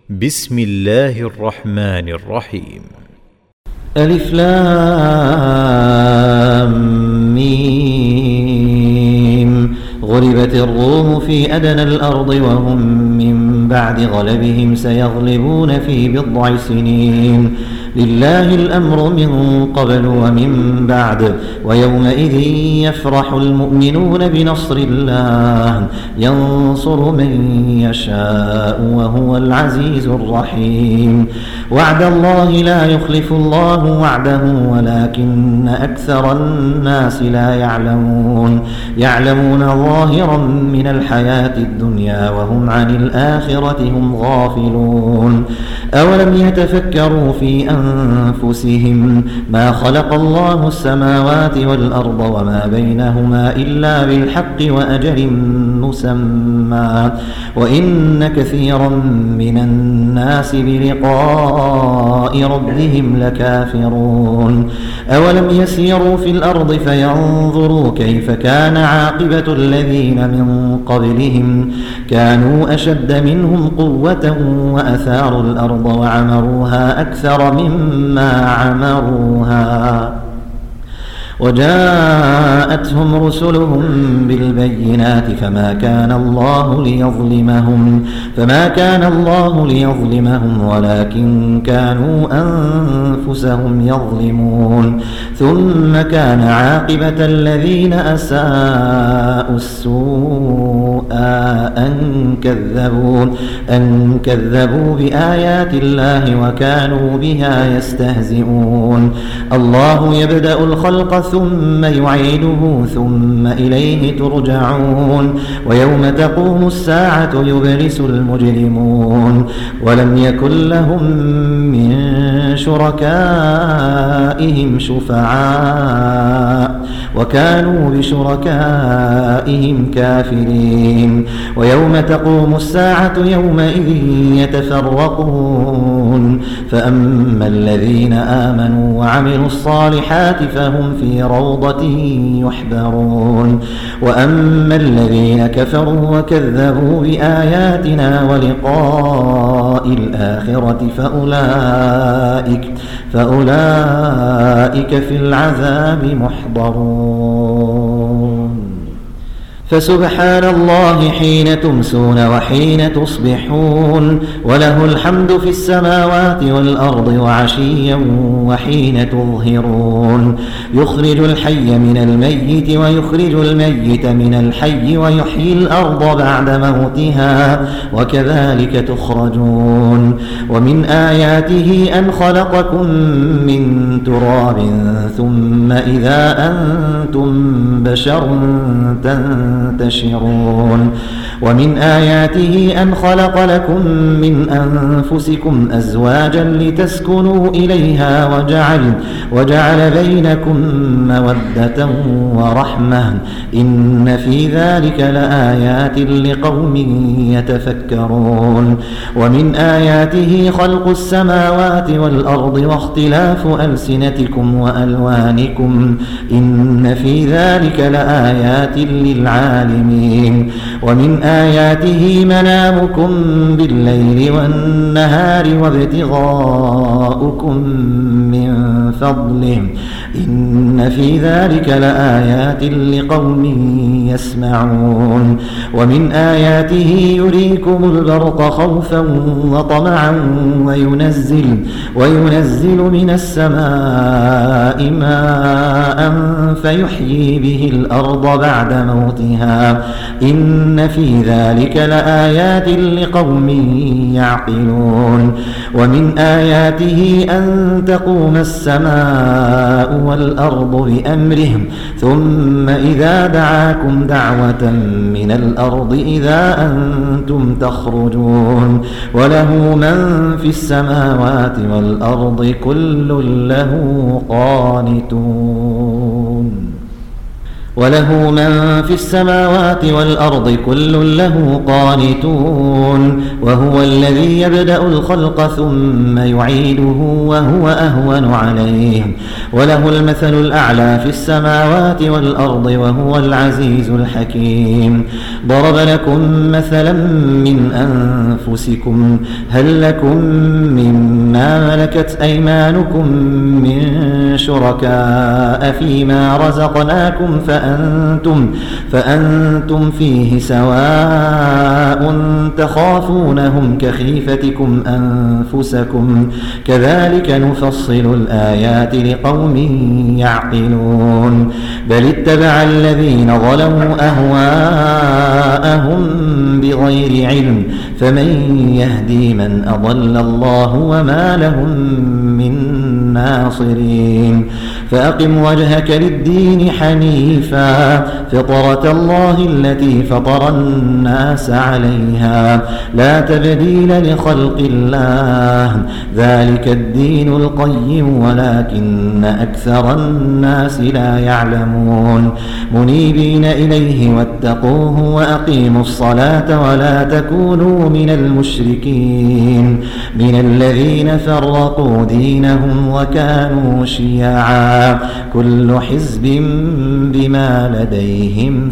بسم الله الرحمن الرحيم. ألف لام ميم. غلبت الروم في أدنى الأرض وهم من بعد غلبهم سيغلبون في بضع سنين. لله الأمر من قبل ومن بعد ويومئذ يفرح المؤمنون بنصر الله ينصر من يشاء وهو العزيز الرحيم. وعد الله لا يخلف الله وعده ولكن أكثر الناس لا يعلمون ظاهرا من الحياة الدنيا وهم عن الآخرة هم غافلون. أولم يتفكروا في أنفسهم ما خلق الله السماوات والأرض وما بينهما إلا بالحق وأجل مسمى وإن كثيرا من الناس بلقاء ربهم لكافرون. أولم يسيروا في الأرض فينظروا كيف كان عاقبة الذين من قبلهم كانوا أشد منهم قوة وأثاروا الأرض وعمروها أكثر مما عمروها وجاءتهم رسلهم بالبينات فما كان الله ليظلمهم ولكن كانوا أنفسهم يظلمون. ثم كان عاقبة الذين أساءوا السوء أن كذبوا بآيات الله وكانوا بها يستهزئون. الله يبدأ الخلق ثم يعيده ثم إليه ترجعون. ويوم تقوم الساعة يبلس المجرمون ولم يكن لهم من شركائهم شفعاء وكانوا بشركائهم كافرين. ويوم تقوم الساعة يومئذ يتفرقون فأما الذين آمنوا وعملوا الصالحات فهم في روضة يحبرون وأما الذين كفروا وكذبوا بآياتنا ولقاء الآخرة فأولئك في العذاب محضرون. فسبحان الله حين تمسون وحين تصبحون وله الحمد في السماوات والأرض وعشيا وحين تظهرون. يخرج الحي من الميت ويخرج الميت من الحي ويحيي الأرض بعد موتها وكذلك تخرجون. ومن آياته أن خلقكم من تراب ثم إذا أنتم بشر تنتشرون. ومن آياته أن خلق لكم من أنفسكم أزواجا لتسكنوا إليها وجعل بينكم مودة ورحمة إن في ذلك لآيات لقوم يتفكرون. ومن آياته خلق السماوات والأرض واختلاف ألسنتكم وألوانكم إن في ذلك لآيات للعالمين. ومن آياته منامكم بالليل والنهار وابتغاؤكم من فضله إن في ذلك لآيات لقوم يسمعون. ومن آياته يريكم البرق خوفا وطمعا وينزل من السماء ماء فيحيي به الأرض بعد موتها إن في ذلك لآيات لقوم يعقلون. ومن آياته أن تقوم السماء والأرض بأمره ثم إذا دعاكم دعوة من الأرض إذا أنتم تخرجون. وله من في السماوات والأرض كل له قانتون. وله من في السماوات والأرض كل له قانتون وهو الذي يبدأ الخلق ثم يعيده وهو أهون عليه وله المثل الأعلى في السماوات والأرض وهو العزيز الحكيم ضرب لكم مثلا من أنفسكم هل لكم مما ملكت أيمانكم من شركاء فيما رزقناكم فأنتم فيه سواء تخافونهم كخيفتكم أنفسكم كذلك نفصل الآيات لقوم يعقلون بل اتبع الذين ظلموا أهواءهم بغير علم فمن يهدي من أضل الله وما لهم من ناصرين فأقم وجهك للدين حنيفا فطرة الله التي فطر الناس عليها لا تبديل لخلق الله ذلك الدين القيم ولكن أكثر الناس لا يعلمون منيبين إليه واتقوه وأقيموا الصلاة ولا تكونوا من المشركين من الذين فرقوا دينهم وكانوا شيعا كل حزب بما لديهم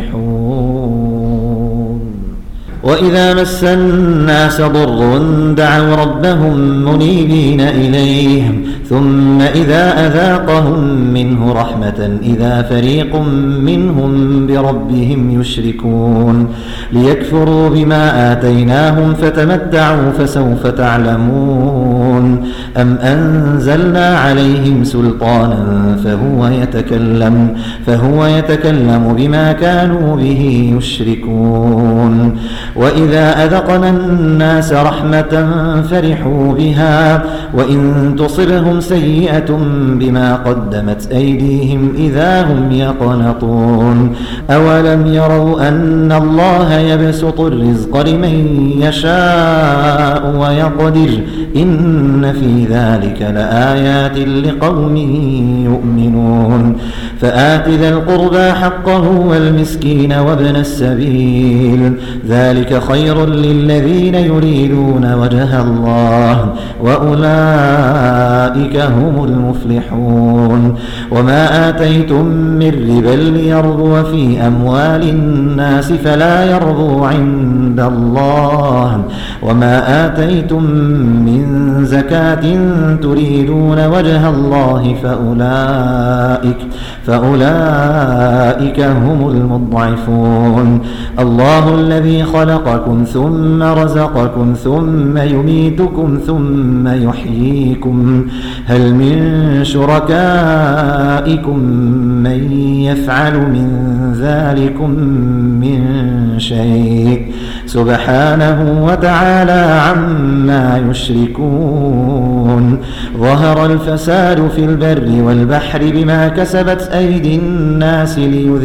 فرحون وإذا مس الناس ضر دعوا ربهم منيبين إليه ثم إذا أذاقهم منه رحمة إذا فريق منهم بربهم يشركون ليكفروا بما آتيناهم فتمتعوا فسوف تعلمون أم أنزلنا عليهم سلطانا فهو يتكلم بما كانوا به يشركون وإذا أذقنا الناس رحمة فرحوا بها وإن تصبهم سيئة بما قدمت أيديهم إذا هم يقنطون أولم يروا أن الله يبسط الرزق لمن يشاء ويقدر إن في ذلك لآيات لقوم يؤمنون فآت ذا القربى حقه والمسكين وابن السبيل ذلك خير للذين يريدون وجه الله وأولئك هم المفلحون وما آتيتم من ربا ليربو في أموال الناس فلا يربو عند الله وما آتيتم من زكاة تريدون وجه الله فأولئك هم المضعفون الله الذي خلقكم ثم رزقكم ثم يميتكم ثم يحييكم هل من شركائكم من يفعل من ذلكم من شيء سبحانه وتعالى عما يشركون ظهر الفساد في البر والبحر بما كسبت أيدي الناس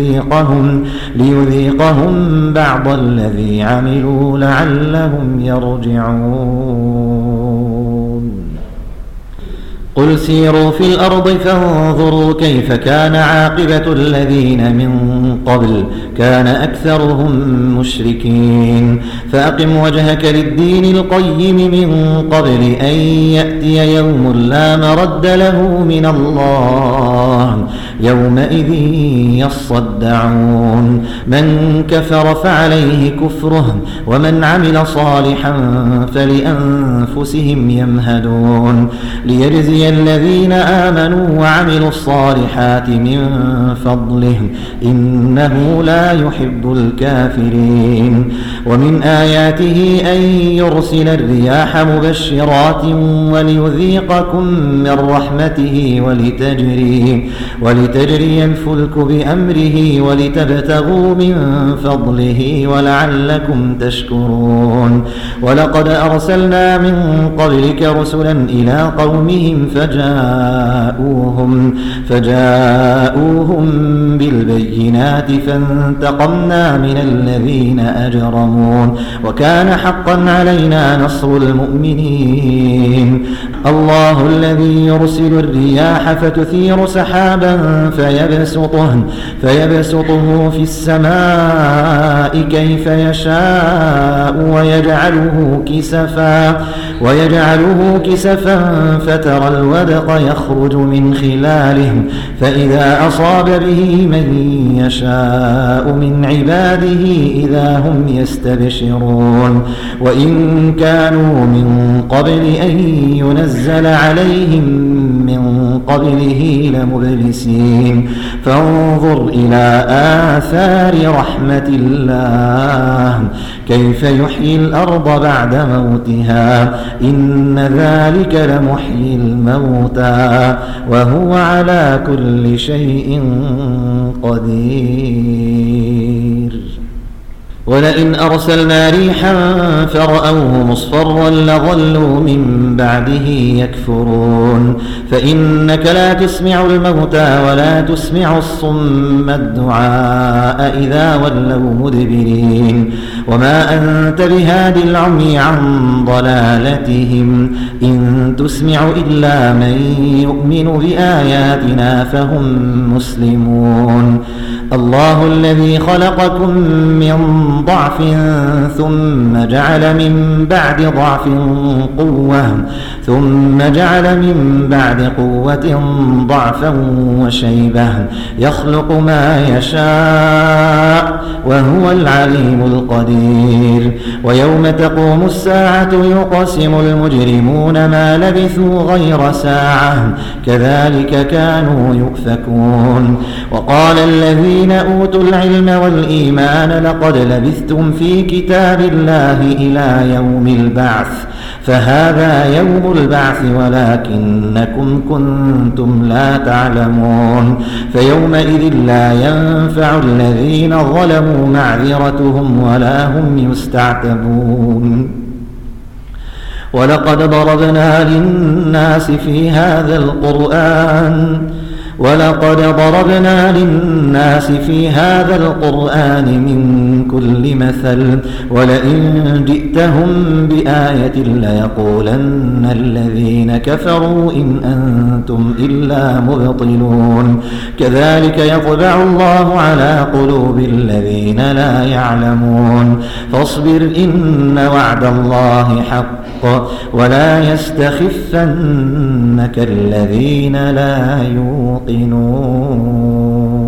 ليذيقهم بعض الذي عملوا لعلهم يرجعون قل سيروا في الأرض فانظروا كيف كان عاقبة الذين من قبل كان أكثرهم مشركين فأقم وجهك للدين القيم من قبل أن يأتي يوم لا مرد له من الله يومئذ يصدعون من كفر فعليه كفره ومن عمل صالحا فلأنفسهم يمهدون ليجزي الذين آمنوا وعملوا الصالحات من فضله إنه لا يحب الكافرين ومن آياته أن يرسل الرياح مبشرات وليذيقكم من رحمته ولتجري الفلك بأمره ولتبتغوا من فضله ولعلكم تشكرون ولقد أرسلنا من قبلك رسلا إلى قومهم فجاءوهم بالبينات فانتقمنا من الذين أجرموا وكان حقا علينا نصر المؤمنين الله الذي يرسل الرياح فتثير سحابا فيبسطه في السماء كيف يشاء ويجعله كسفا فترى الودق يخرج من خلاله فإذا أصاب به من يشاء من عباده إذا هم يستبشرون وإن كانوا من قبل أن ينزل عليهم من قبله لمبلسين فانظر إلى آثار رحمة الله كيف يحيي الأرض بعد موتها إن ذلك لمحيي الموتى وهو على كل شيء قدير ولئن أرسلنا ريحا فرأوه مصفرا لظلوا من بعده يكفرون فإنك لا تسمع الموتى ولا تسمع الصم الدعاء إذا ولوا مدبرين وما أنت بهاد العمي عن ضلالتهم إن تسمع إلا من يؤمن بآياتنا فهم مسلمون الله الذي خلقكم من ضعف ثم جعل من بعد ضعف قوة ثم جعل من بعد قوة ضعفا وشيبة يخلق ما يشاء وهو العليم القدير ويوم تقوم الساعة يقسم المجرمون ما لبثوا غير ساعة كذلك كانوا يؤفكون وقال الذين أوتوا العلم والإيمان لقد لبثتم في كتاب الله إلى يوم البعث فهذا يوم البعث ولكنكم كنتم لا تعلمون فيومئذ لا ينفع الذين ظلموا معذرتهم ولا هم يستعتبون ولقد ضربنا للناس في هذا القرآن من كل مثل ولئن جئتهم بآية ليقولن الذين كفروا إن أنتم إلا مبطلون كذلك يطبع الله على قلوب الذين لا يعلمون فاصبر إن وعد الله حق ولا يستخفنك الذين لا يوقنون